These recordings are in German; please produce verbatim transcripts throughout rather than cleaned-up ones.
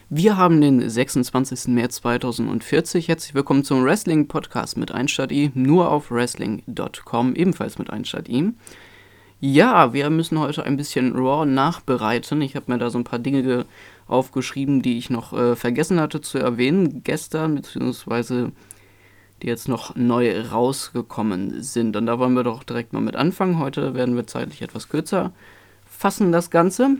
Wir haben den sechsundzwanzigsten März zweitausendvierzig. Herzlich willkommen zum Wrestling-Podcast mit Einstadt-I, nur auf wrestling Punkt com, ebenfalls mit Einstadt-I. Ja, wir müssen heute ein bisschen Raw nachbereiten. Ich habe mir da so ein paar Dinge aufgeschrieben, die ich noch äh, vergessen hatte zu erwähnen gestern, beziehungsweise die jetzt noch neu rausgekommen sind. Und da wollen wir doch direkt mal mit anfangen. Heute werden wir zeitlich etwas kürzer fassen, das Ganze.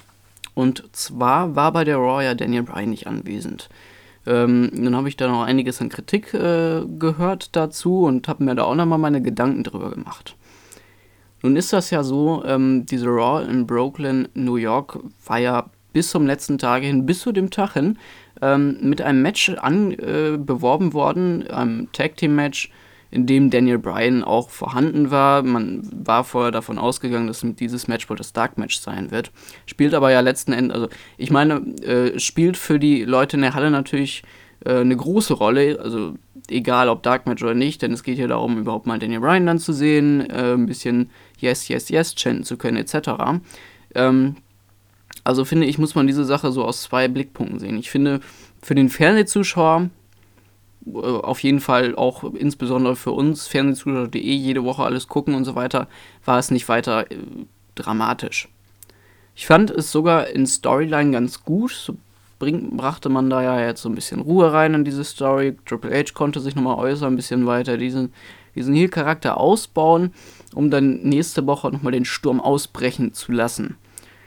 Und zwar war bei der Raw ja Daniel Bryan nicht anwesend. Ähm, dann habe ich da noch einiges an Kritik äh, gehört dazu und habe mir da auch nochmal meine Gedanken drüber gemacht. Nun ist das ja so, ähm, diese Raw in Brooklyn, New York, war ja bis zum letzten Tag hin, bis zu dem Tag hin, ähm, mit einem Match an, äh, beworben worden, einem Tag-Team-Match, in dem Daniel Bryan auch vorhanden war. Man war vorher davon ausgegangen, dass dieses Match wohl das Dark-Match sein wird. Spielt aber ja letzten Endes, also ich meine, äh, spielt für die Leute in der Halle natürlich äh, eine große Rolle, also egal ob Dark-Match oder nicht, denn es geht ja darum, überhaupt mal Daniel Bryan dann zu sehen, äh, ein bisschen Yes, Yes, Yes chanten zu können, et cetera. Ähm, also finde ich, muss man diese Sache so aus zwei Blickpunkten sehen. Ich finde, für den Fernsehzuschauer auf jeden Fall auch insbesondere für uns, Fernsehzuschauer, die eh jede Woche alles gucken und so weiter, war es nicht weiter äh, dramatisch. Ich fand es sogar in Storyline ganz gut, so bring, brachte man da ja jetzt so ein bisschen Ruhe rein in diese Story. Triple H konnte sich nochmal äußern, ein bisschen weiter diesen, diesen Heel-Charakter ausbauen, um dann nächste Woche nochmal den Sturm ausbrechen zu lassen.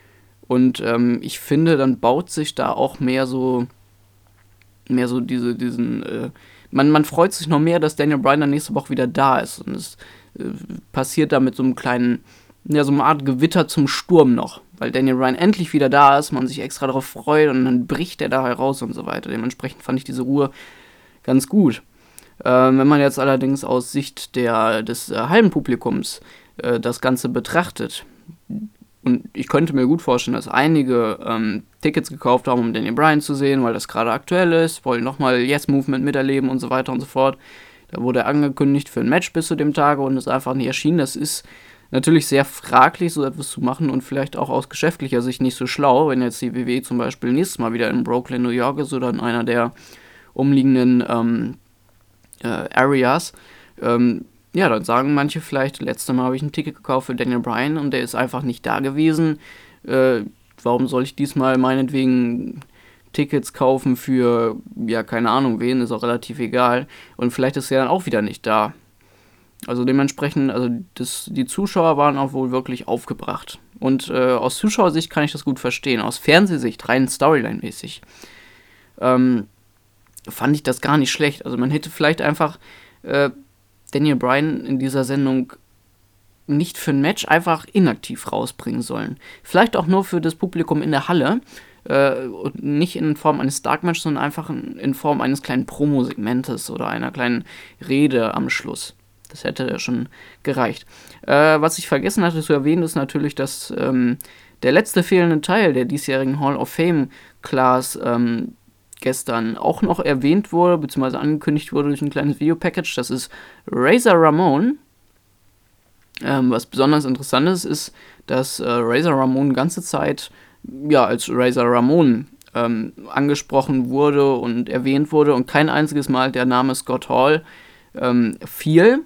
Und ähm, ich finde, dann baut sich da auch mehr so mehr so diese, diesen, äh, man, man freut sich noch mehr, dass Daniel Bryan dann nächste Woche wieder da ist. Und es äh, passiert da mit so einem kleinen, ja, so eine Art Gewitter zum Sturm noch. Weil Daniel Bryan endlich wieder da ist, man sich extra darauf freut und dann bricht er da heraus und so weiter. Dementsprechend fand ich diese Ruhe ganz gut. Äh, wenn man jetzt allerdings aus Sicht der, des äh, Hallenpublikums äh, das Ganze betrachtet, und ich könnte mir gut vorstellen, dass einige ähm, Tickets gekauft haben, um Daniel Bryan zu sehen, weil das gerade aktuell ist, wollen nochmal Yes-Movement miterleben und so weiter und so fort. Da wurde er angekündigt für ein Match bis zu dem Tage und ist einfach nicht erschienen. Das ist natürlich sehr fraglich, so etwas zu machen und vielleicht auch aus geschäftlicher Sicht nicht so schlau, wenn jetzt die W W E zum Beispiel nächstes Mal wieder in Brooklyn, New York ist oder in einer der umliegenden ähm, äh, Areas. Ähm, Ja, dann sagen manche vielleicht, letztes Mal habe ich ein Ticket gekauft für Daniel Bryan und der ist einfach nicht da gewesen. Äh, warum soll ich diesmal meinetwegen Tickets kaufen für, ja, keine Ahnung wen, ist auch relativ egal. Und vielleicht ist er dann auch wieder nicht da. Also dementsprechend, also das, die Zuschauer waren auch wohl wirklich aufgebracht. Und äh, aus Zuschauersicht kann ich das gut verstehen. Aus Fernsehsicht, rein Storyline-mäßig, ähm, fand ich das gar nicht schlecht. Also man hätte vielleicht einfach äh, Daniel Bryan in dieser Sendung nicht für ein Match einfach inaktiv rausbringen sollen. Vielleicht auch nur für das Publikum in der Halle. Äh, und nicht in Form eines Dark Matches, sondern einfach in, in Form eines kleinen Promo-Segmentes oder einer kleinen Rede am Schluss. Das hätte ja schon gereicht. Äh, was ich vergessen hatte zu erwähnen, ist natürlich, dass ähm, der letzte fehlende Teil der diesjährigen Hall of Fame Class ähm, gestern auch noch erwähnt wurde, beziehungsweise angekündigt wurde durch ein kleines Videopackage. Das ist Razor Ramon. Ähm, was besonders interessant ist, ist, dass äh, Razor Ramon die ganze Zeit ja, als Razor Ramon ähm, angesprochen wurde und erwähnt wurde und kein einziges Mal der Name Scott Hall ähm, fiel.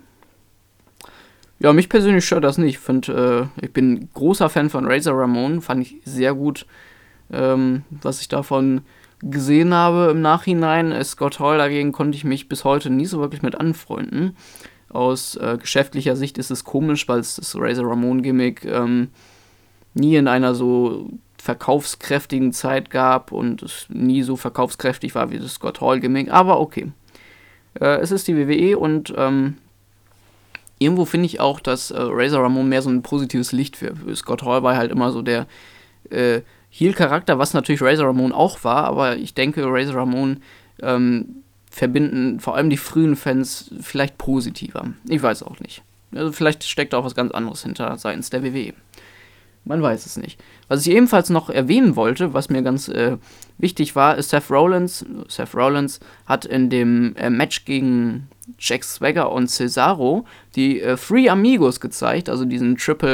Ja, mich persönlich stört das nicht. Ich, find, äh, ich bin großer Fan von Razor Ramon, fand ich sehr gut, ähm, was ich davon gesehen habe im Nachhinein. Scott Hall dagegen konnte ich mich bis heute nie so wirklich mit anfreunden. Aus äh, geschäftlicher Sicht ist es komisch, weil es das Razor Ramon-Gimmick ähm, nie in einer so verkaufskräftigen Zeit gab und es nie so verkaufskräftig war wie das Scott Hall-Gimmick. Aber okay. Äh, es ist die W W E und ähm, irgendwo finde ich auch, dass äh, Razor Ramon mehr so ein positives Licht für, für Scott Hall war halt immer so der äh, Heel-Charakter, was natürlich Razor Ramon auch war, aber ich denke, Razor Ramon ähm, verbinden vor allem die frühen Fans vielleicht positiver. Ich weiß auch nicht. Also vielleicht steckt da auch was ganz anderes hinter seitens der W W E. Man weiß es nicht. Was ich ebenfalls noch erwähnen wollte, was mir ganz äh, wichtig war, ist Seth Rollins. Seth Rollins hat in dem äh, Match gegen Jack Swagger und Cesaro die äh, Three Amigos gezeigt, also diesen Triple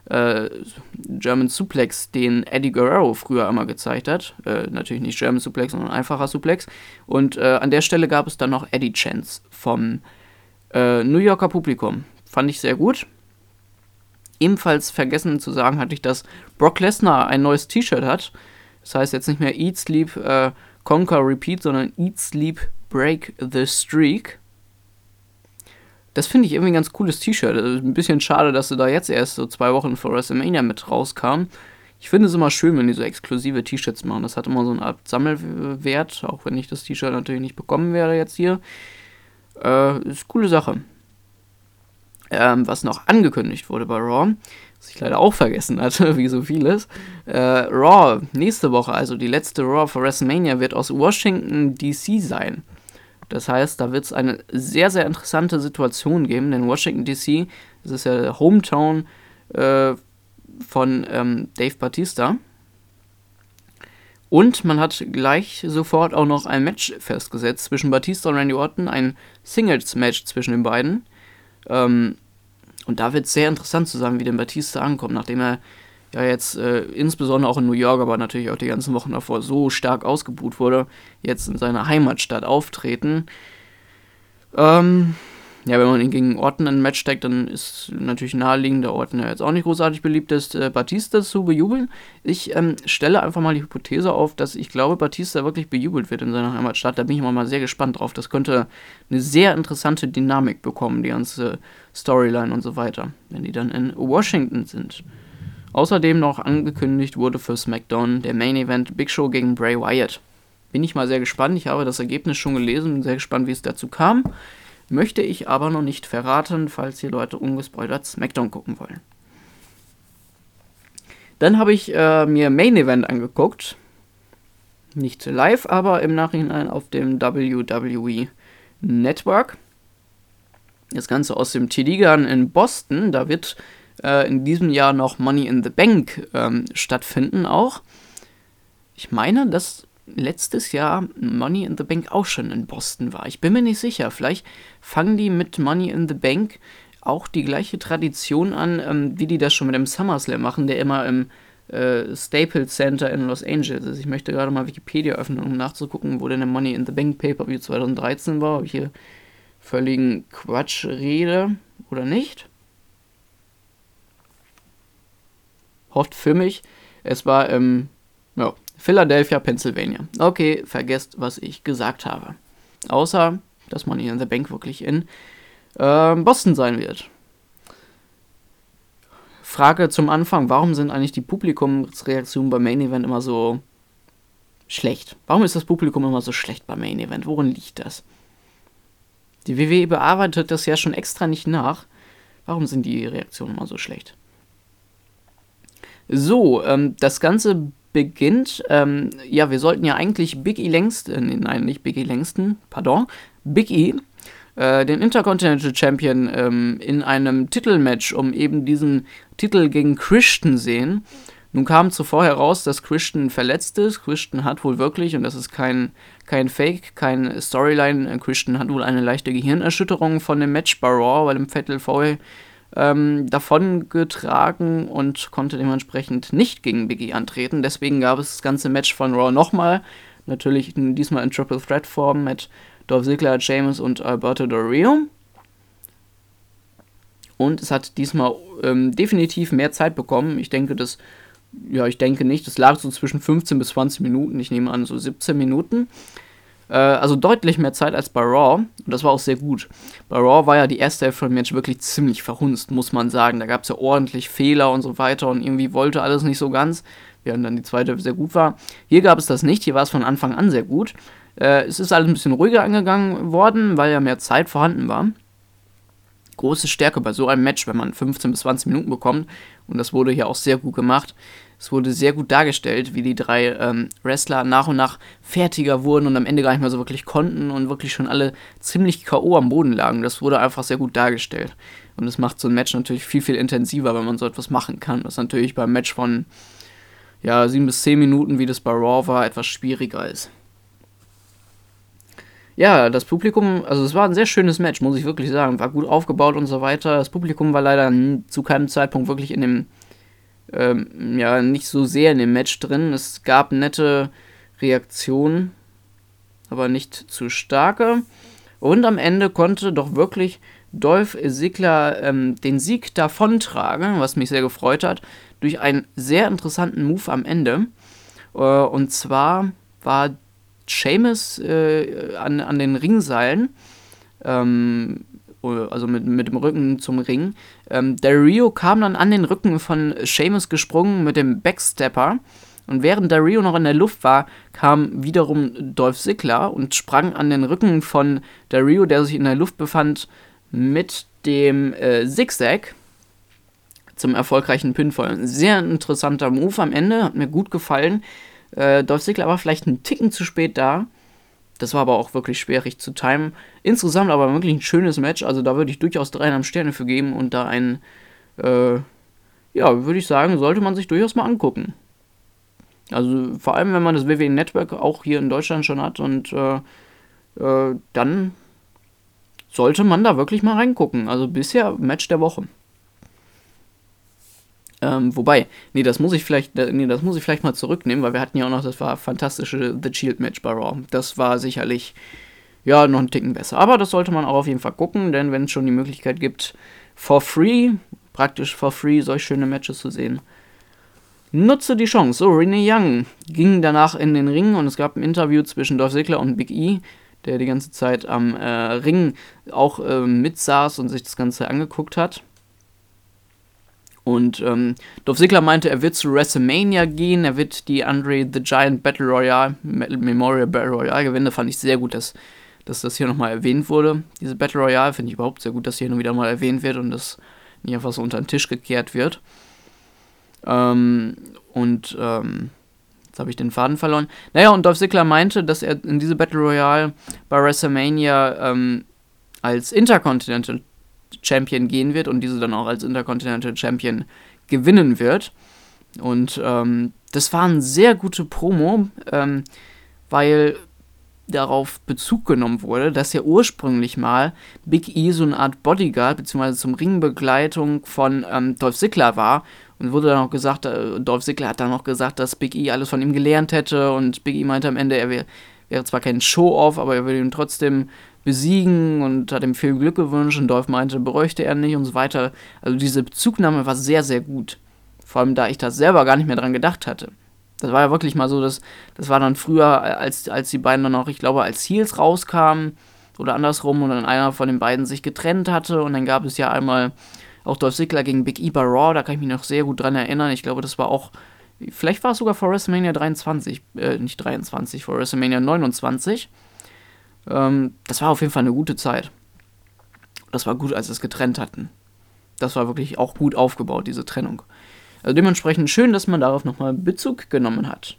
äh, German Suplex, den Eddie Guerrero früher immer gezeigt hat. Äh, natürlich nicht German Suplex, sondern einfacher Suplex. Und äh, an der Stelle gab es dann noch Eddie Chance vom äh, New Yorker Publikum. Fand ich sehr gut. Ebenfalls vergessen zu sagen hatte ich, dass Brock Lesnar ein neues T-Shirt hat. Das heißt jetzt nicht mehr Eat, Sleep, äh, Conquer, Repeat, sondern Eat, Sleep, Break the Streak. Das finde ich irgendwie ein ganz cooles T-Shirt. Ein bisschen schade, dass sie da jetzt erst so zwei Wochen vor WrestleMania mit rauskam. Ich finde es immer schön, wenn die so exklusive T-Shirts machen. Das hat immer so eine Art Sammelwert, auch wenn ich das T-Shirt natürlich nicht bekommen werde jetzt hier. Äh, ist eine coole Sache. Ähm, was noch angekündigt wurde bei Raw, was ich leider auch vergessen hatte, wie so vieles. Äh, Raw, nächste Woche, also die letzte Raw für WrestleMania, wird aus Washington D C sein. Das heißt, da wird es eine sehr, sehr interessante Situation geben, denn Washington D C, das ist ja der Hometown äh, von ähm, Dave Batista. Und man hat gleich sofort auch noch ein Match festgesetzt zwischen Batista und Randy Orton, ein Singles-Match zwischen den beiden. Ähm, und da wird es sehr interessant zu sein, wie denn Batista ankommt, nachdem er ja jetzt äh, insbesondere auch in New York, aber natürlich auch die ganzen Wochen davor so stark ausgebuht wurde, jetzt in seiner Heimatstadt auftreten. Ähm, ja, wenn man ihn gegen Orton in ein Match steckt, dann ist natürlich naheliegend, der Orton ja jetzt auch nicht großartig beliebt ist, äh, Batista zu bejubeln. Ich ähm, stelle einfach mal die Hypothese auf, dass ich glaube, Batista wirklich bejubelt wird in seiner Heimatstadt. Da bin ich mal sehr gespannt drauf. Das könnte eine sehr interessante Dynamik bekommen, die ganze Storyline und so weiter, wenn die dann in Washington sind. Außerdem noch angekündigt wurde für SmackDown der Main Event Big Show gegen Bray Wyatt. Bin ich mal sehr gespannt. Ich habe das Ergebnis schon gelesen, bin sehr gespannt, wie es dazu kam. Möchte ich aber noch nicht verraten, falls die Leute ungespoilert SmackDown gucken wollen. Dann habe ich äh, mir Main Event angeguckt. Nicht live, aber im Nachhinein auf dem W W E Network. Das Ganze aus dem T D-Garden in Boston. Da wird äh, in diesem Jahr noch Money in the Bank ähm, stattfinden auch. Ich meine, dass letztes Jahr Money in the Bank auch schon in Boston war. Ich bin mir nicht sicher. Vielleicht fangen die mit Money in the Bank auch die gleiche Tradition an, ähm, wie die das schon mit dem SummerSlam machen, der immer im äh, Staples Center in Los Angeles ist. Ich möchte gerade mal Wikipedia öffnen, um nachzugucken, wo denn der Money in the Bank Pay-Per-View zwanzig dreizehn war. Ob ich hier völligen Quatsch rede oder nicht. Hofft für mich. Es war im ja, Philadelphia, Pennsylvania. Okay, vergesst, was ich gesagt habe. Außer, dass Money in the Bank wirklich in äh, Boston sein wird. Frage zum Anfang, warum sind eigentlich die Publikumsreaktionen beim Main Event immer so schlecht? Warum ist das Publikum immer so schlecht beim Main Event? Worin liegt das? Die W W E bearbeitet das ja schon extra nicht nach. Warum sind die Reaktionen immer so schlecht? So, ähm, das Ganze beginnt, ähm, ja, wir sollten ja eigentlich Big E Langston, nein, nicht Big E Langston, pardon, Big E, äh, den Intercontinental Champion ähm, in einem Titelmatch um eben diesen Titel gegen Christian sehen. Nun kam zuvor heraus, dass Christian verletzt ist. Christian hat wohl wirklich, und das ist kein, kein Fake, kein Storyline, Christian hat wohl eine leichte Gehirnerschütterung von dem Match bei Raw, bei dem Fatal Four ähm, davon getragen und konnte dementsprechend nicht gegen Big E antreten. Deswegen gab es das ganze Match von Raw nochmal, natürlich diesmal in Triple Threat Form mit Dolph Ziggler, Sheamus und Alberto Del Rio. Und es hat diesmal ähm, definitiv mehr Zeit bekommen. Ich denke, das Ja, ich denke nicht. Das lag so zwischen fünfzehn bis zwanzig Minuten. Ich nehme an, so siebzehn Minuten. Äh, also deutlich mehr Zeit als bei Raw. Und das war auch sehr gut. Bei Raw war ja die erste Hälfte vom Match wirklich ziemlich verhunzt, muss man sagen. Da gab es ja ordentlich Fehler und so weiter. Und irgendwie wollte alles nicht so ganz. Während dann die zweite Hälfte sehr gut war. Hier gab es das nicht. Hier war es von Anfang an sehr gut. Äh, es ist alles ein bisschen ruhiger angegangen worden, weil ja mehr Zeit vorhanden war. Große Stärke bei so einem Match, wenn man fünfzehn bis zwanzig Minuten bekommt. Und das wurde hier auch sehr gut gemacht. Es wurde sehr gut dargestellt, wie die drei ähm, Wrestler nach und nach fertiger wurden und am Ende gar nicht mehr so wirklich konnten und wirklich schon alle ziemlich K O am Boden lagen. Das wurde einfach sehr gut dargestellt. Und das macht so ein Match natürlich viel, viel intensiver, wenn man so etwas machen kann. Das natürlich beim Match von ja, sieben bis zehn Minuten, wie das bei Raw war, etwas schwieriger ist. Ja, das Publikum, also es war ein sehr schönes Match, muss ich wirklich sagen. War gut aufgebaut und so weiter. Das Publikum war leider zu keinem Zeitpunkt wirklich in dem ähm, ja, nicht so sehr in dem Match drin. Es gab nette Reaktionen, aber nicht zu starke. Und am Ende konnte doch wirklich Dolph Ziggler ähm, den Sieg davontragen, was mich sehr gefreut hat, durch einen sehr interessanten Move am Ende. Äh, und zwar war Sheamus äh, an, an den Ringseilen, ähm, also mit, mit dem Rücken zum Ring. Ähm, Del Rio kam dann an den Rücken von Sheamus gesprungen mit dem Backstepper. Und während Del Rio noch in der Luft war, kam wiederum Dolph Ziggler und sprang an den Rücken von Del Rio, der sich in der Luft befand, mit dem äh, Zigzag zum erfolgreichen Pinfall. Ein sehr interessanter Move am Ende, hat mir gut gefallen. Äh, Dolph Ziggler war vielleicht einen Ticken zu spät da. Das war aber auch wirklich schwierig zu timen. Insgesamt aber wirklich ein schönes Match. Also da würde ich durchaus dreieinhalb Sterne für geben und da ein, äh, ja, würde ich sagen, sollte man sich durchaus mal angucken. Also vor allem, wenn man das W W E Network auch hier in Deutschland schon hat und äh, äh, dann sollte man da wirklich mal reingucken. Also bisher Match der Woche. Ähm, wobei, nee, das muss ich vielleicht, nee, das muss ich vielleicht mal zurücknehmen, weil wir hatten ja auch noch das war fantastische The Shield Match bei Raw. Das war sicherlich, ja, noch einen Ticken besser. Aber das sollte man auch auf jeden Fall gucken, denn wenn es schon die Möglichkeit gibt, for free, praktisch for free, solch schöne Matches zu sehen, nutze die Chance. So, Renee Young ging danach in den Ring und es gab ein Interview zwischen Dolph Ziggler und Big E, der die ganze Zeit am äh, Ring auch äh, mitsaß und sich das Ganze angeguckt hat. Und ähm, Dolph Ziggler meinte, er wird zu WrestleMania gehen, er wird die Andre the Giant Battle Royale, Memorial Battle Royale gewinnen. Da fand ich sehr gut, dass, dass das hier nochmal erwähnt wurde. Diese Battle Royale finde ich überhaupt sehr gut, dass hier nur wieder mal erwähnt wird und das nicht einfach so unter den Tisch gekehrt wird. Ähm, und ähm, jetzt habe ich den Faden verloren. Naja, und Dolph Ziggler meinte, dass er in diese Battle Royale bei WrestleMania ähm, als Intercontinental Champion gehen wird und diese dann auch als Intercontinental Champion gewinnen wird. Und ähm, das war eine sehr gute Promo, ähm, weil darauf Bezug genommen wurde, dass ja ursprünglich mal Big E so eine Art Bodyguard bzw. zum Ringbegleitung von ähm, Dolph Ziggler war. Und wurde dann auch gesagt, äh, Dolph Ziggler hat dann auch gesagt, dass Big E alles von ihm gelernt hätte und Big E meinte am Ende, er wär, wäre zwar kein Show-Off, aber er würde ihn trotzdem besiegen und hat ihm viel Glück gewünscht und Dolph meinte, bräuchte er nicht und so weiter. Also diese Bezugnahme war sehr, sehr gut. Vor allem, da ich da selber gar nicht mehr dran gedacht hatte. Das war ja wirklich mal so, dass das war dann früher, als, als die beiden dann auch, ich glaube, als Heels rauskamen oder andersrum und dann einer von den beiden sich getrennt hatte und dann gab es ja einmal auch Dolph Ziggler gegen Big E bei Raw, da kann ich mich noch sehr gut dran erinnern. Ich glaube, das war auch, vielleicht war es sogar vor WrestleMania dreiundzwanzig, äh, nicht dreiundzwanzig, vor WrestleMania neunundzwanzig. Ähm, das war auf jeden Fall eine gute Zeit. Das war gut, als sie es getrennt hatten. Das war wirklich auch gut aufgebaut, diese Trennung. Also dementsprechend schön, dass man darauf nochmal Bezug genommen hat.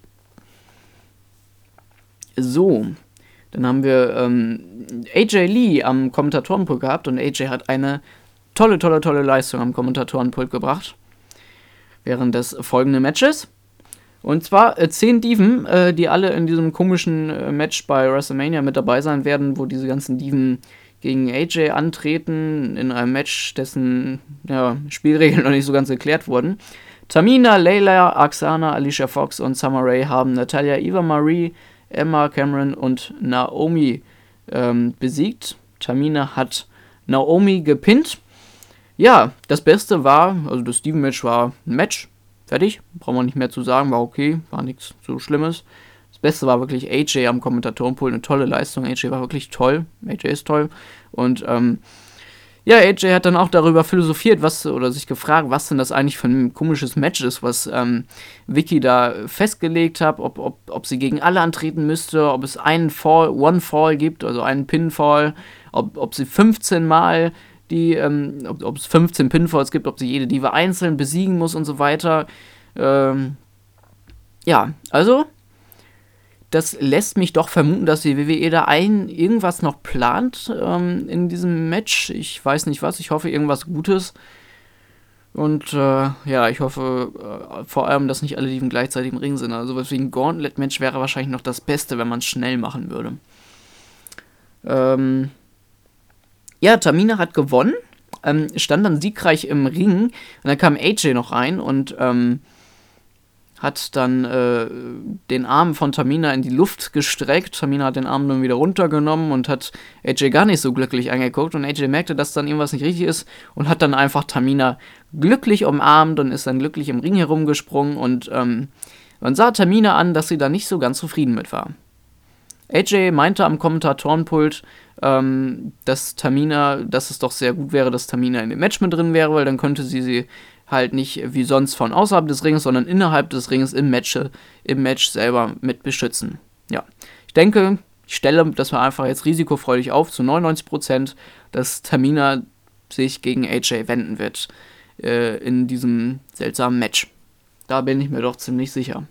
So, dann haben wir ähm, A J Lee am Kommentatorenpult gehabt und A J hat eine tolle, tolle, tolle Leistung am Kommentatorenpult gebracht während des folgenden Matches. Und zwar äh, zehn Diven, äh, die alle in diesem komischen äh, Match bei WrestleMania mit dabei sein werden, wo diese ganzen Diven gegen A J antreten, in einem Match, dessen ja, Spielregeln noch nicht so ganz geklärt wurden. Tamina, Layla, Aksana, Alicia Fox und Summer Rae haben Natalya, Eva Marie, Emma, Cameron und Naomi ähm, besiegt. Tamina hat Naomi gepinnt. Ja, das Beste war, also das Steven-Match war ein Match, fertig, brauchen wir nicht mehr zu sagen, war okay, war nichts so Schlimmes. Das Beste war wirklich A J am Kommentatorenpult, eine tolle Leistung, A J war wirklich toll, A J ist toll und ähm, ja, A J hat dann auch darüber philosophiert, was, oder sich gefragt, was denn das eigentlich für ein komisches Match ist, was ähm, Vicky da festgelegt hat, ob, ob, ob sie gegen alle antreten müsste, ob es einen Fall, One Fall gibt, also einen Pinfall, ob, ob sie fünfzehn Mal die, ähm, ob, ob es fünfzehn Pinfalls gibt, ob sie jede Diva einzeln besiegen muss und so weiter. Ähm, ja, also das lässt mich doch vermuten, dass die W W E da ein irgendwas noch plant ähm, in diesem Match. Ich weiß nicht was, ich hoffe irgendwas Gutes. Und äh, ja, ich hoffe äh, vor allem, dass nicht alle Diven gleichzeitig im Ring sind. Also was wie ein Gauntlet-Match wäre wahrscheinlich noch das Beste, wenn man es schnell machen würde. Ähm, ja, Tamina hat gewonnen ähm, stand dann siegreich im Ring und dann kam A J noch rein und ähm, hat dann äh, den Arm von Tamina in die Luft gestreckt. Tamina hat den Arm dann wieder runtergenommen und hat A J gar nicht so glücklich angeguckt. Und A J merkte, dass dann irgendwas nicht richtig ist und hat dann einfach Tamina glücklich umarmt und ist dann glücklich im Ring herumgesprungen. Und ähm, man sah Tamina an, dass sie da nicht so ganz zufrieden mit war. A J meinte am Kommentatorenpult, ähm, dass Tamina, dass es doch sehr gut wäre, dass Tamina in dem Match mit drin wäre, weil dann könnte sie sie halt nicht wie sonst von außerhalb des Rings, sondern innerhalb des Rings im Match, im Match selber mit beschützen. Ja, ich denke, ich stelle das mal einfach jetzt risikofreudig auf, zu neunundneunzig Prozent, dass Tamina sich gegen A J wenden wird äh, in diesem seltsamen Match. Da bin ich mir doch ziemlich sicher.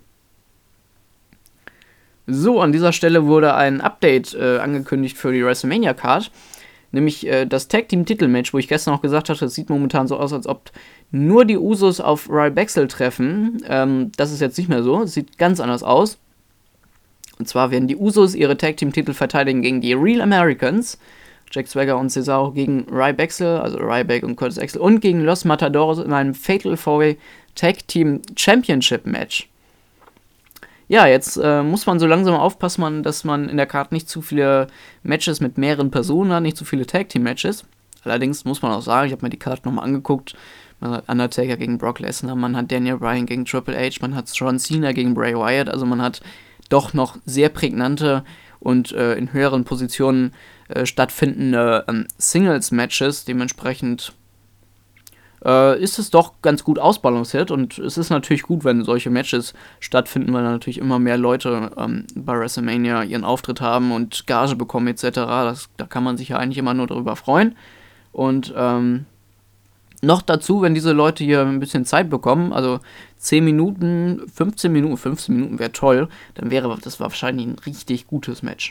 So, an dieser Stelle wurde ein Update äh, angekündigt für die WrestleMania-Card. Nämlich äh, das Tag-Team-Titel-Match, wo ich gestern auch gesagt hatte, es sieht momentan so aus, als ob nur die Usos auf Ryback treffen. Ähm, das ist jetzt nicht mehr so, es sieht ganz anders aus. Und zwar werden die Usos ihre Tag-Team-Titel verteidigen gegen die Real Americans. Jack Swagger und Cesaro gegen Ryback, also Ryback und Curtis Axel. Und gegen Los Matadores in einem Fatal four-Way Tag-Team-Championship-Match. Ja, jetzt äh, muss man so langsam aufpassen, dass man in der Karte nicht zu viele Matches mit mehreren Personen hat, nicht zu viele Tag-Team-Matches. Allerdings muss man auch sagen, ich habe mir die Karte nochmal angeguckt, man hat Undertaker gegen Brock Lesnar, man hat Daniel Bryan gegen Triple H, man hat John Cena gegen Bray Wyatt, also man hat doch noch sehr prägnante und äh, in höheren Positionen äh, stattfindende ähm, Singles-Matches, dementsprechend Äh, ist es doch ganz gut ausbalanciert und es ist natürlich gut, wenn solche Matches stattfinden, weil natürlich immer mehr Leute ähm, bei WrestleMania ihren Auftritt haben und Gage bekommen et cetera. Das, da kann man sich ja eigentlich immer nur darüber freuen. Und ähm, noch dazu, wenn diese Leute hier ein bisschen Zeit bekommen, also zehn Minuten, fünfzehn Minuten, fünfzehn Minuten wäre toll, dann wäre das wahrscheinlich ein richtig gutes Match.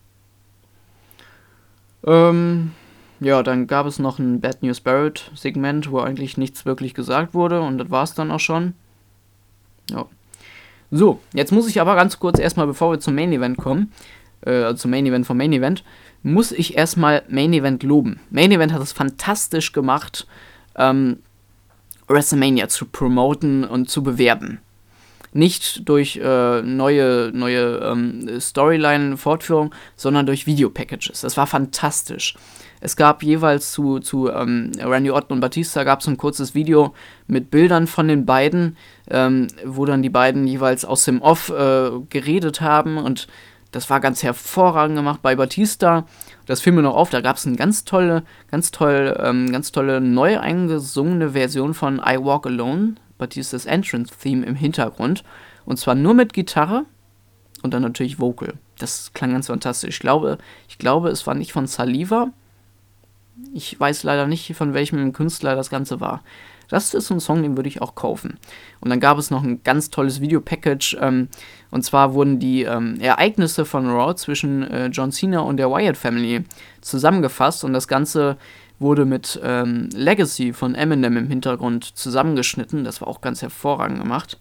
Ähm... Ja, dann gab es noch ein Bad News Barrett Segment, wo eigentlich nichts wirklich gesagt wurde und das war es dann auch schon. Ja. So, jetzt muss ich aber ganz kurz erstmal, bevor wir zum Main Event kommen, äh, also zum Main Event vom Main Event, muss ich erstmal Main Event loben. Main Event hat es fantastisch gemacht, ähm, WrestleMania zu promoten und zu bewerben. Nicht durch äh, neue, neue ähm, Storyline-Fortführung, sondern durch Video-Packages. Das war fantastisch. Es gab jeweils zu, zu ähm, Randy Orton und Batista gab es ein kurzes Video mit Bildern von den beiden, ähm, wo dann die beiden jeweils aus dem Off äh, geredet haben und das war ganz hervorragend gemacht bei Batista. Das fiel mir noch auf, da gab es eine ganz tolle, ganz toll, ähm, ganz tolle neu eingesungene Version von I Walk Alone, Batistas Entrance-Theme im Hintergrund. Und zwar nur mit Gitarre und dann natürlich Vocal. Das klang ganz fantastisch. Ich glaube, ich glaube, es war nicht von Saliva. Ich weiß leider nicht, von welchem Künstler das Ganze war. Das ist so ein Song, den würde ich auch kaufen. Und dann gab es noch ein ganz tolles Videopackage. Ähm, und zwar wurden die ähm, Ereignisse von Raw zwischen äh, John Cena und der Wyatt Family zusammengefasst. Und das Ganze wurde mit ähm, Legacy von Eminem im Hintergrund zusammengeschnitten. Das war auch ganz hervorragend gemacht.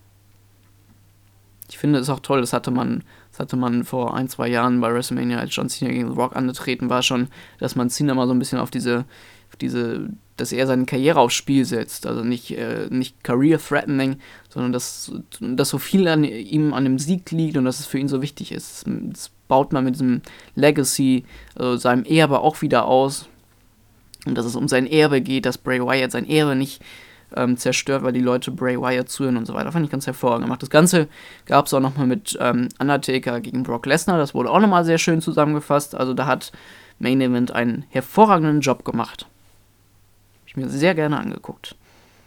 Ich finde es auch toll, das hatte man, das hatte man vor ein, zwei Jahren bei WrestleMania, als John Cena gegen The Rock angetreten war schon, dass man Cena mal so ein bisschen auf diese, auf diese, dass er seine Karriere aufs Spiel setzt. Also nicht, äh, nicht career-threatening, sondern dass, dass so viel an ihm, an dem Sieg liegt und dass es für ihn so wichtig ist. Das baut man mit diesem Legacy, also seinem Erbe auch wieder aus. Und dass es um sein Erbe geht, dass Bray Wyatt sein Erbe nicht ähm, zerstört, weil die Leute Bray Wyatt zuhören und so weiter. Fand ich ganz hervorragend gemacht. Das Ganze gab es auch nochmal mit ähm, Undertaker gegen Brock Lesnar. Das wurde auch nochmal sehr schön zusammengefasst. Also da hat Main Event einen hervorragenden Job gemacht. Hab ich mir sehr gerne angeguckt.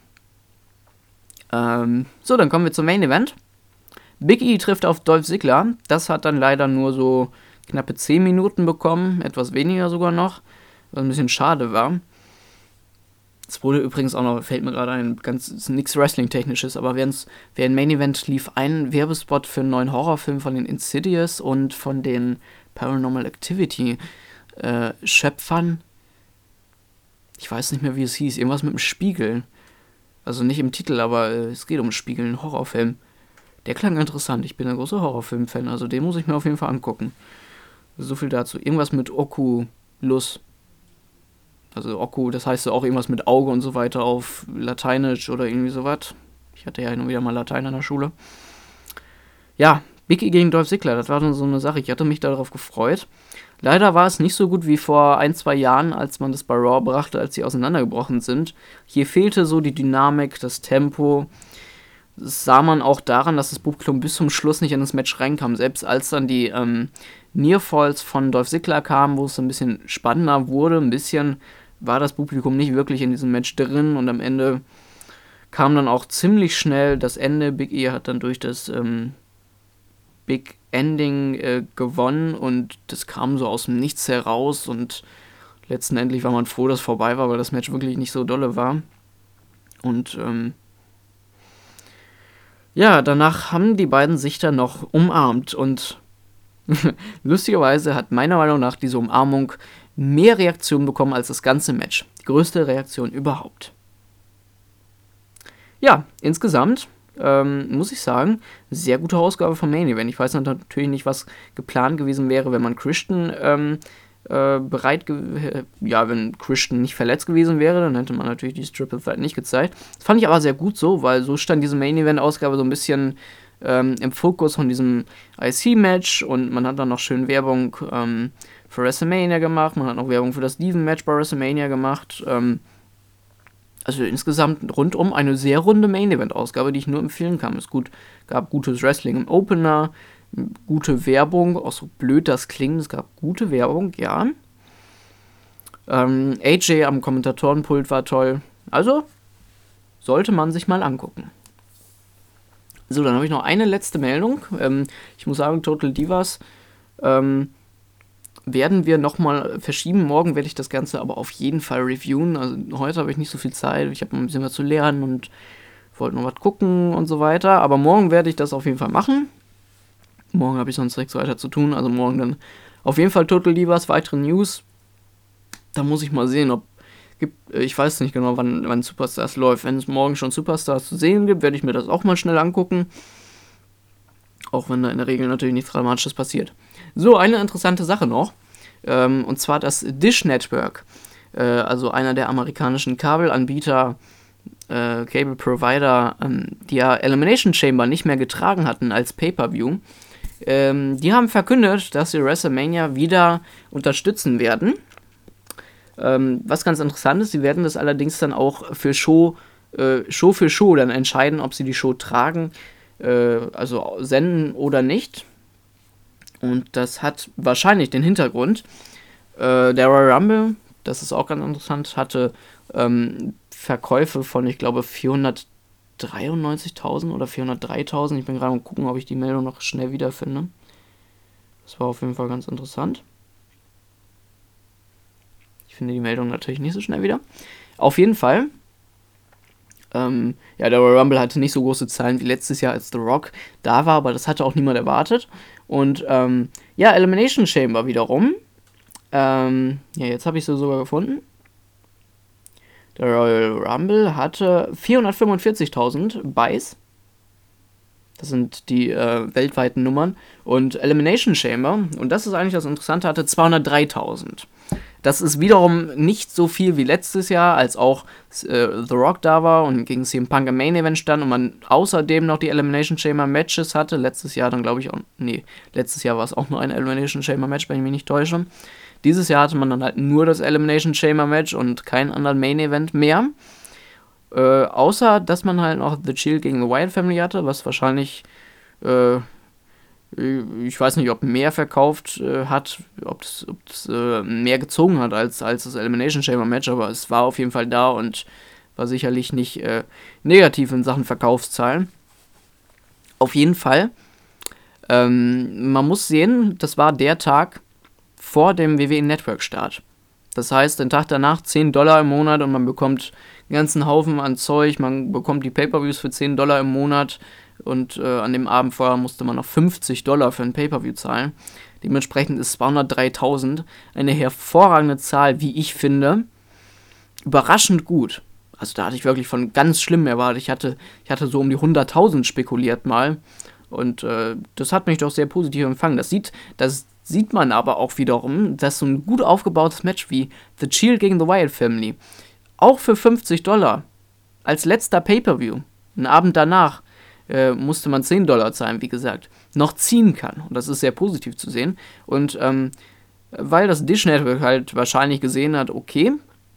Ähm, so, dann kommen wir zum Main Event. Big E trifft auf Dolph Ziggler. Das hat dann leider nur so knappe zehn Minuten bekommen. Etwas weniger sogar noch. Was ein bisschen schade war. Es wurde übrigens auch noch, fällt mir gerade ein, ganz nichts Wrestling-Technisches, aber während während Main Event lief ein Werbespot für einen neuen Horrorfilm von den Insidious und von den Paranormal Activity äh, Schöpfern. Ich weiß nicht mehr, wie es hieß. Irgendwas mit dem Spiegel. Also nicht im Titel, aber äh, es geht um einen Spiegel, einen Horrorfilm. Der klang interessant. Ich bin ein großer Horrorfilm-Fan, also den muss ich mir auf jeden Fall angucken. So viel dazu. Irgendwas mit Oculus. Also Oku, das heißt auch irgendwas mit Auge und so weiter auf Lateinisch oder irgendwie sowas. Ich hatte ja nur wieder mal Latein in der Schule. Ja, Big E gegen Dolph Ziggler, das war so eine Sache. Ich hatte mich darauf gefreut. Leider war es nicht so gut wie vor ein, zwei Jahren, als man das bei Raw brachte, als sie auseinandergebrochen sind. Hier fehlte so die Dynamik, das Tempo. Das sah man auch daran, dass das Publikum bis zum Schluss nicht in das Match reinkam. Selbst als dann die ähm, Nearfalls von Dolph Ziggler kamen, wo es ein bisschen spannender wurde, ein bisschen war das Publikum nicht wirklich in diesem Match drin. Und am Ende kam dann auch ziemlich schnell das Ende. Big E hat dann durch das ähm, Big Ending äh, gewonnen und das kam so aus dem Nichts heraus und letztendlich war man froh, dass es vorbei war, weil das Match wirklich nicht so dolle war. Und ähm, ja, danach haben die beiden sich dann noch umarmt und lustigerweise hat meiner Meinung nach diese Umarmung mehr Reaktionen bekommen als das ganze Match. Die größte Reaktion überhaupt. Ja, insgesamt Ähm, muss ich sagen, sehr gute Ausgabe von Main Event. Ich weiß natürlich nicht, was geplant gewesen wäre, wenn man Christian ähm, äh, bereit, ge- ja, wenn Christian nicht verletzt gewesen wäre, dann hätte man natürlich dieses Triple Threat nicht gezeigt. Das fand ich aber sehr gut so, weil so stand diese Main Event Ausgabe so ein bisschen ähm, im Fokus von diesem I C-Match und man hat dann noch schön Werbung ähm, für WrestleMania gemacht, man hat noch Werbung für das Steven-Match bei WrestleMania gemacht, ähm, Also insgesamt rundum eine sehr runde Main-Event-Ausgabe, die ich nur empfehlen kann. Es gut, gab gutes Wrestling im Opener, gute Werbung, auch so blöd das klingt, es gab gute Werbung, ja. Ähm, A J am Kommentatorenpult war toll. Also, sollte man sich mal angucken. So, dann habe ich noch eine letzte Meldung. Ähm, ich muss sagen, Total Divas ähm, werden wir nochmal verschieben. Morgen werde ich das Ganze aber auf jeden Fall reviewen. Also heute habe ich nicht so viel Zeit. Ich habe noch ein bisschen was zu lernen und wollte noch was gucken und so weiter. Aber morgen werde ich das auf jeden Fall machen. Morgen habe ich sonst nichts weiter zu tun. Also morgen dann auf jeden Fall Total Divas, weitere News. Da muss ich mal sehen, ob gibt. Ich weiß nicht genau, wann, wann Superstars läuft. Wenn es morgen schon Superstars zu sehen gibt, werde ich mir das auch mal schnell angucken. Auch wenn da in der Regel natürlich nichts Dramatisches passiert. So, eine interessante Sache noch. Ähm, und zwar das Dish Network. Äh, also einer der amerikanischen Kabelanbieter, äh, Cable Provider, ähm, die ja Elimination Chamber nicht mehr getragen hatten als Pay-Per-View. Ähm, die haben verkündet, dass sie WrestleMania wieder unterstützen werden. Ähm, was ganz interessant ist, sie werden das allerdings dann auch für Show, äh, Show für Show dann entscheiden, ob sie die Show tragen, also senden oder nicht. Und das hat wahrscheinlich den Hintergrund. Äh, der Royal Rumble, das ist auch ganz interessant, hatte ähm, Verkäufe von, ich glaube, vierhundertdreiundneunzigtausend oder vierhundertdreitausend. Ich bin gerade mal gucken, ob ich die Meldung noch schnell wiederfinde. Das war auf jeden Fall ganz interessant. Ich finde die Meldung natürlich nicht so schnell wieder. Auf jeden Fall. Ähm, ja, der Royal Rumble hatte nicht so große Zahlen wie letztes Jahr, als The Rock da war, aber das hatte auch niemand erwartet. Und ähm, ja, Elimination Chamber wiederum. Ähm, ja, jetzt habe ich sie sogar gefunden. Der Royal Rumble hatte vierhundertfünfundvierzigtausend Buys. Das sind die äh, weltweiten Nummern. Und Elimination Chamber, und das ist eigentlich das Interessante, hatte zweihundertdreitausend. Das ist wiederum nicht so viel wie letztes Jahr, als auch äh, The Rock da war und gegen C M Punk im Main Event stand und man außerdem noch die Elimination Chamber Matches hatte. Letztes Jahr dann glaube ich auch, nee, letztes Jahr war es auch nur ein Elimination Chamber Match, wenn ich mich nicht täusche. Dieses Jahr hatte man dann halt nur das Elimination Chamber Match und keinen anderen Main Event mehr. Äh, außer, dass man halt noch The Shield gegen The Wyatt Family hatte, was wahrscheinlich, äh, ich weiß nicht, ob mehr verkauft äh, hat, ob es äh, mehr gezogen hat als, als das Elimination Chamber Match, aber es war auf jeden Fall da und war sicherlich nicht äh, negativ in Sachen Verkaufszahlen. Auf jeden Fall. Ähm, man muss sehen, das war der Tag vor dem W W E Network Start. Das heißt, den Tag danach zehn Dollar im Monat und man bekommt einen ganzen Haufen an Zeug, man bekommt die Pay-Per-Views für zehn Dollar im Monat und äh, an dem Abend vorher musste man noch fünfzig Dollar für ein Pay-Per-View zahlen. Dementsprechend ist zweihundertdreitausend eine hervorragende Zahl, wie ich finde. Überraschend gut. Also da hatte ich wirklich von ganz schlimm erwartet. Ich hatte, ich hatte so um die hunderttausend spekuliert mal und äh, das hat mich doch sehr positiv empfangen. Das sieht, das sieht man aber auch wiederum, dass so ein gut aufgebautes Match wie The Shield gegen The Wyatt Family auch für fünfzig Dollar als letzter Pay-Per-View, einen Abend danach, äh, musste man zehn Dollar zahlen, wie gesagt, noch ziehen kann. Und das ist sehr positiv zu sehen. Und ähm, weil das Dish Network halt wahrscheinlich gesehen hat, okay,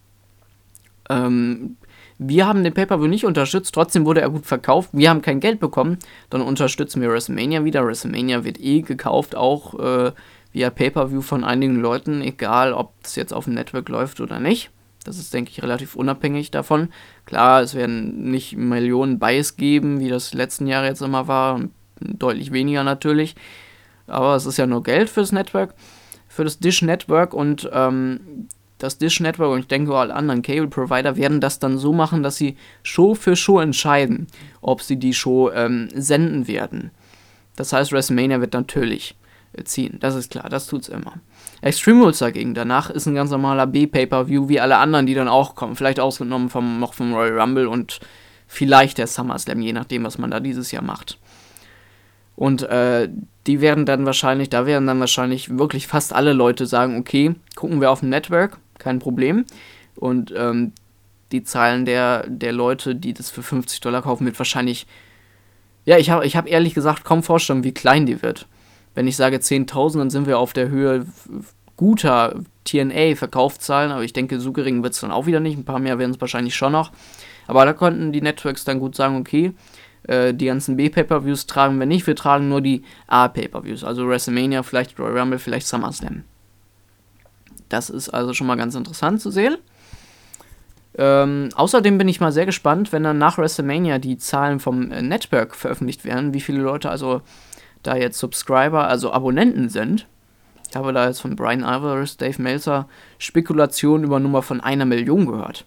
ähm, wir haben den Pay-Per-View nicht unterstützt, trotzdem wurde er gut verkauft, wir haben kein Geld bekommen, dann unterstützen wir WrestleMania wieder. WrestleMania wird eh gekauft, auch äh, via Pay-Per-View von einigen Leuten, egal ob es jetzt auf dem Network läuft oder nicht. Das ist, denke ich, relativ unabhängig davon. Klar, es werden nicht Millionen Buys geben, wie das letzten Jahr jetzt immer war, deutlich weniger natürlich, aber es ist ja nur Geld fürs Network, für das Dish Network und ähm, das Dish Network und ich denke alle anderen Cable-Provider werden das dann so machen, dass sie Show für Show entscheiden, ob sie die Show ähm, senden werden. Das heißt, WrestleMania wird natürlich äh, ziehen, das ist klar, das tut's immer. Extreme Rules dagegen, danach ist ein ganz normaler B-Pay-Per-View wie alle anderen, die dann auch kommen, vielleicht ausgenommen vom, noch vom Royal Rumble und vielleicht der SummerSlam, je nachdem, was man da dieses Jahr macht. Und äh, die werden dann wahrscheinlich, da werden dann wahrscheinlich wirklich fast alle Leute sagen, okay, gucken wir auf dem Network, kein Problem. Und ähm, die Zahlen der, der Leute, die das für fünfzig Dollar kaufen, wird wahrscheinlich, ja, ich habe ich hab ehrlich gesagt kaum Vorstellung, wie klein die wird. Wenn ich sage zehntausend, dann sind wir auf der Höhe guter T N A-Verkaufszahlen, aber ich denke, so gering wird es dann auch wieder nicht. Ein paar mehr werden es wahrscheinlich schon noch. Aber da konnten die Networks dann gut sagen, okay, die ganzen B-Pay-Per-Views tragen wir nicht, wir tragen nur die A-Pay-Per-Views, also WrestleMania, vielleicht Royal Rumble, vielleicht SummerSlam. Das ist also schon mal ganz interessant zu sehen. Ähm, außerdem bin ich mal sehr gespannt, wenn dann nach WrestleMania die Zahlen vom äh, Network veröffentlicht werden, wie viele Leute also da jetzt Subscriber, also Abonnenten sind. Ich habe da jetzt von Brian Alvarez, Dave Meltzer Spekulationen über Nummer von einer Million gehört.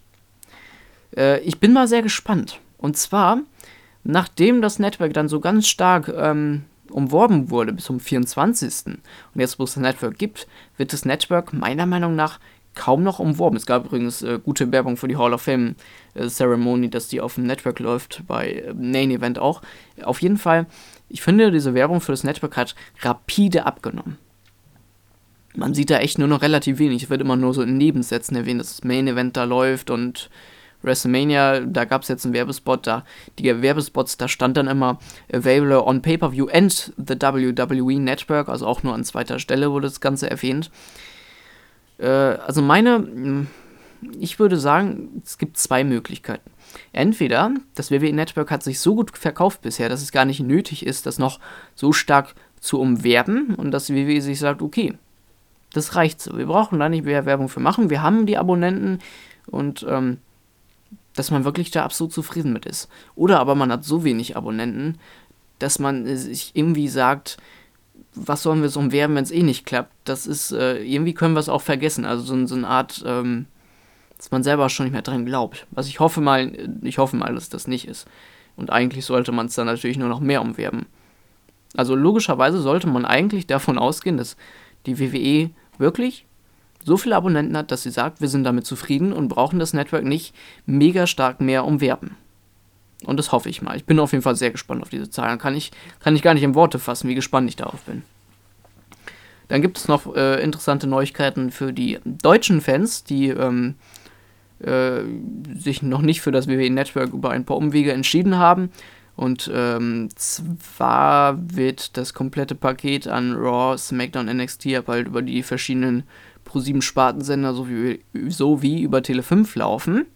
Äh, ich bin mal sehr gespannt. Und zwar nachdem das Network dann so ganz stark ähm, umworben wurde bis zum vierundzwanzigsten und jetzt, wo es das Network gibt, wird das Network meiner Meinung nach kaum noch umworben. Es gab übrigens äh, gute Werbung für die Hall of Fame äh, Ceremony, dass die auf dem Network läuft, bei äh, Main Event auch. Auf jeden Fall, ich finde, diese Werbung für das Network hat rapide abgenommen. Man sieht da echt nur noch relativ wenig. Es wird immer nur so in Nebensätzen erwähnt, dass das Main Event da läuft und WrestleMania, da gab es jetzt einen Werbespot, da die Werbespots, da stand dann immer Available on Pay-Per-View and the W W E Network, also auch nur an zweiter Stelle wurde das Ganze erwähnt. Äh, also meine, ich würde sagen, es gibt zwei Möglichkeiten. Entweder das W W E Network hat sich so gut verkauft bisher, dass es gar nicht nötig ist, das noch so stark zu umwerben und dass W W E sich sagt, okay, das reicht so, wir brauchen da nicht mehr Werbung für machen, wir haben die Abonnenten und ähm, dass man wirklich da absolut zufrieden mit ist. Oder aber man hat so wenig Abonnenten, dass man sich irgendwie sagt, was sollen wir so umwerben, wenn es eh nicht klappt. Das ist, äh, irgendwie können wir es auch vergessen. Also so, so eine Art, ähm, dass man selber schon nicht mehr dran glaubt. Was ich hoffe mal, ich hoffe mal, dass das nicht ist. Und eigentlich sollte man es dann natürlich nur noch mehr umwerben. Also logischerweise sollte man eigentlich davon ausgehen, dass die W W E wirklich so viele Abonnenten hat, dass sie sagt, wir sind damit zufrieden und brauchen das Network nicht mega stark mehr umwerben. Und das hoffe ich mal. Ich bin auf jeden Fall sehr gespannt auf diese Zahlen. Kann ich, kann ich gar nicht in Worte fassen, wie gespannt ich darauf bin. Dann gibt es noch äh, interessante Neuigkeiten für die deutschen Fans, die ähm, äh, sich noch nicht für das W W E Network über ein paar Umwege entschieden haben. Und ähm, zwar wird das komplette Paket an Raw, SmackDown, N X T bald über die verschiedenen Pro sieben Spartensender sowie, sowie über Tele fünf laufen.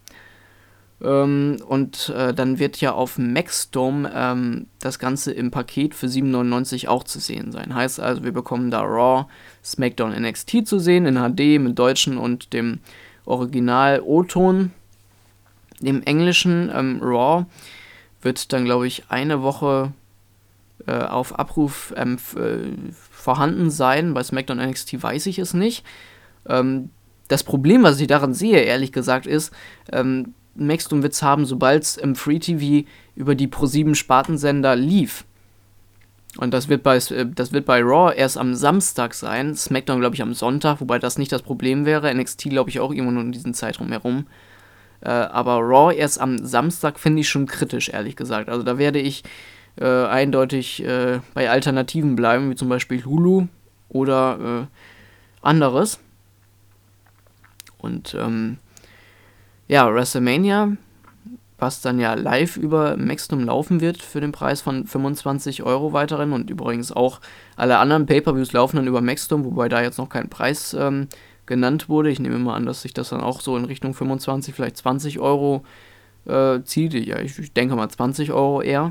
Ähm, und äh, dann wird ja auf Maxdome ähm, das Ganze im Paket für sieben neunundneunzig auch zu sehen sein. Heißt also, wir bekommen da Raw, SmackDown, N X T zu sehen in H D mit deutschen und dem Original O-Ton. Im Englischen ähm, Raw wird dann, glaube ich, eine Woche äh, auf Abruf ähm, f- äh, vorhanden sein. Bei SmackDown N X T weiß ich es nicht. Ähm, das Problem, was ich daran sehe, ehrlich gesagt, ist, ähm, Maxdome wird es haben, sobald es im Free T V über die Pro sieben Spartensender lief. Und das wird bei, äh, das wird bei Raw erst am Samstag sein. SmackDown, glaube ich, am Sonntag, wobei das nicht das Problem wäre. N X T, glaube ich, auch irgendwo nur in diesem Zeitraum herum. Äh, aber Raw erst am Samstag finde ich schon kritisch, ehrlich gesagt. Also da werde ich äh, eindeutig äh, bei Alternativen bleiben, wie zum Beispiel Hulu oder äh, anderes. Und ähm, ja, WrestleMania, was dann ja live über Maxdome laufen wird für den Preis von fünfundzwanzig Euro weiterhin, und übrigens auch alle anderen Pay-Per-Views laufen dann über Maxdome, wobei da jetzt noch kein Preis ähm, genannt wurde. Ich nehme mal an, dass sich das dann auch so in Richtung fünfundzwanzig, vielleicht zwanzig Euro äh, zieht. Ja, ich, ich denke mal zwanzig Euro eher.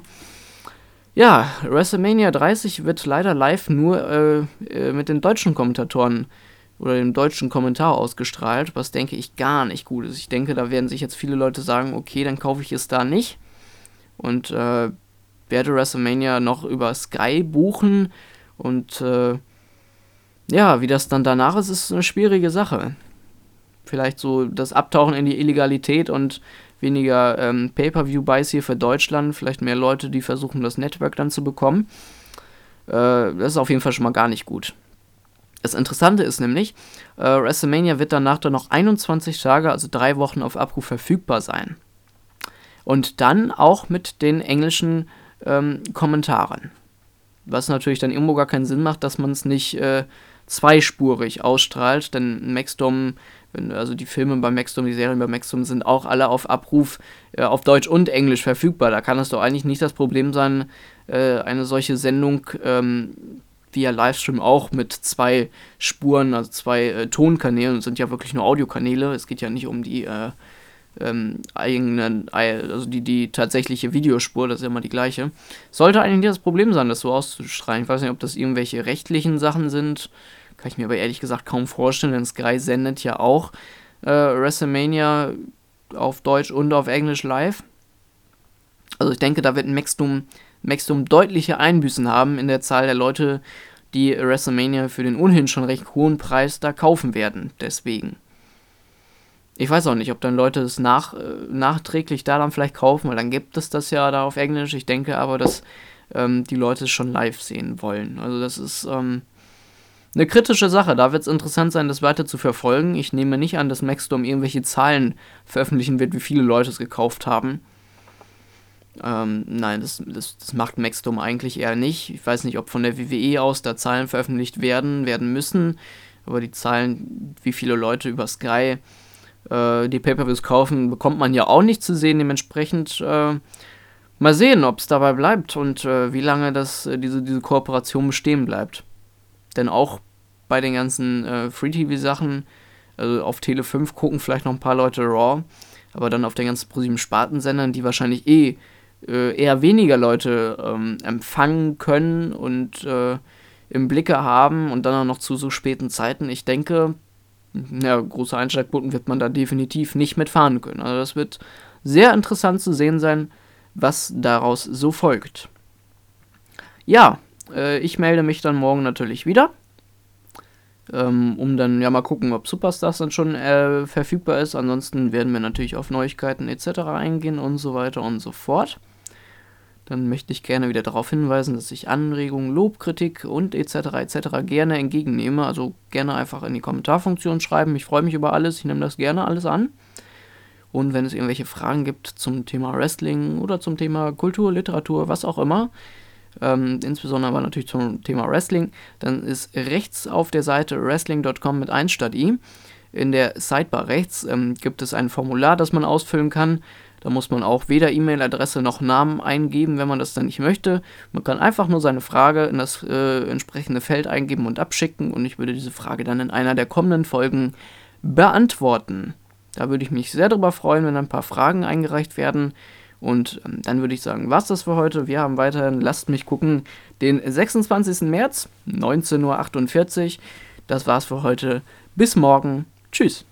Ja, WrestleMania dreißig wird leider live nur äh, äh, mit den deutschen Kommentatoren oder dem deutschen Kommentar ausgestrahlt, was denke ich gar nicht gut ist. Ich denke, da werden sich jetzt viele Leute sagen, okay, dann kaufe ich es da nicht und äh, werde WrestleMania noch über Sky buchen, und äh, ja, wie das dann danach ist, ist eine schwierige Sache. Vielleicht so das Abtauchen in die Illegalität und weniger ähm, Pay-Per-View-Buys hier für Deutschland, vielleicht mehr Leute, die versuchen, das Network dann zu bekommen. Äh, das ist auf jeden Fall schon mal gar nicht gut. Das Interessante ist nämlich, äh, WrestleMania wird danach dann noch einundzwanzig Tage, also drei Wochen auf Abruf verfügbar sein. Und dann auch mit den englischen ähm, Kommentaren. Was natürlich dann irgendwo gar keinen Sinn macht, dass man es nicht äh, zweispurig ausstrahlt, denn Maxdome, wenn, also die Filme bei Maxdome, die Serien bei Maxdome sind auch alle auf Abruf äh, auf Deutsch und Englisch verfügbar. Da kann es doch eigentlich nicht das Problem sein, äh, eine solche Sendung ähm, via Livestream auch mit zwei Spuren, also zwei äh, Tonkanälen, sind ja wirklich nur Audiokanäle, es geht ja nicht um die äh, ähm, eigenen, also die, die tatsächliche Videospur, das ist ja immer die gleiche. Sollte eigentlich nicht das Problem sein, das so auszustrahlen. Ich weiß nicht, ob das irgendwelche rechtlichen Sachen sind, kann ich mir aber ehrlich gesagt kaum vorstellen, denn Sky sendet ja auch äh, WrestleMania auf Deutsch und auf Englisch live. Also ich denke, da wird Maxdome Maxdome deutliche Einbüßen haben in der Zahl der Leute, die WrestleMania für den ohnehin schon recht hohen Preis da kaufen werden. Deswegen. Ich weiß auch nicht, ob dann Leute es nach, äh, nachträglich da dann vielleicht kaufen, weil dann gibt es das ja da auf Englisch. Ich denke aber, dass ähm, die Leute es schon live sehen wollen. Also das ist ähm, eine kritische Sache. Da wird es interessant sein, das weiter zu verfolgen. Ich nehme nicht an, dass Maxdome irgendwelche Zahlen veröffentlichen wird, wie viele Leute es gekauft haben. Ähm, nein, das, das, das macht Maxdome eigentlich eher nicht. Ich weiß nicht, ob von der W W E aus da Zahlen veröffentlicht werden, werden müssen, aber die Zahlen, wie viele Leute über Sky äh, die Pay-Per-Views kaufen, bekommt man ja auch nicht zu sehen. Dementsprechend äh, mal sehen, ob es dabei bleibt und äh, wie lange das, äh, diese, diese Kooperation bestehen bleibt. Denn auch bei den ganzen äh, Free-T V-Sachen, also auf Tele fünf gucken vielleicht noch ein paar Leute Raw, aber dann auf den ganzen ProSieben-Spartensendern, die wahrscheinlich eh eher weniger Leute ähm, empfangen können und äh, im Blicke haben und dann auch noch zu so späten Zeiten. Ich denke, ja, große Einschaltquoten wird man da definitiv nicht mitfahren können. Also das wird sehr interessant zu sehen sein, was daraus so folgt. Ja, äh, ich melde mich dann morgen natürlich wieder, ähm, um dann ja mal gucken, ob Superstars dann schon äh, verfügbar ist. Ansonsten werden wir natürlich auf Neuigkeiten et cetera eingehen und so weiter und so fort. Dann möchte ich gerne wieder darauf hinweisen, dass ich Anregungen, Lob, Kritik und et cetera et cetera gerne entgegennehme. Also gerne einfach in die Kommentarfunktion schreiben. Ich freue mich über alles. Ich nehme das gerne alles an. Und wenn es irgendwelche Fragen gibt zum Thema Wrestling oder zum Thema Kultur, Literatur, was auch immer, ähm, insbesondere aber natürlich zum Thema Wrestling, dann ist rechts auf der Seite wrestling punkt com mit eins statt i. In der Sidebar rechts ähm, gibt es ein Formular, das man ausfüllen kann. Da muss man auch weder E-Mail-Adresse noch Namen eingeben, wenn man das dann nicht möchte. Man kann einfach nur seine Frage in das äh, entsprechende Feld eingeben und abschicken, und ich würde diese Frage dann in einer der kommenden Folgen beantworten. Da würde ich mich sehr darüber freuen, wenn ein paar Fragen eingereicht werden. Und ähm, dann würde ich sagen, was das für heute. Wir haben weiterhin, lasst mich gucken, den sechsundzwanzigsten März, neunzehn Uhr achtundvierzig. Das war's für heute. Bis morgen. Tschüss.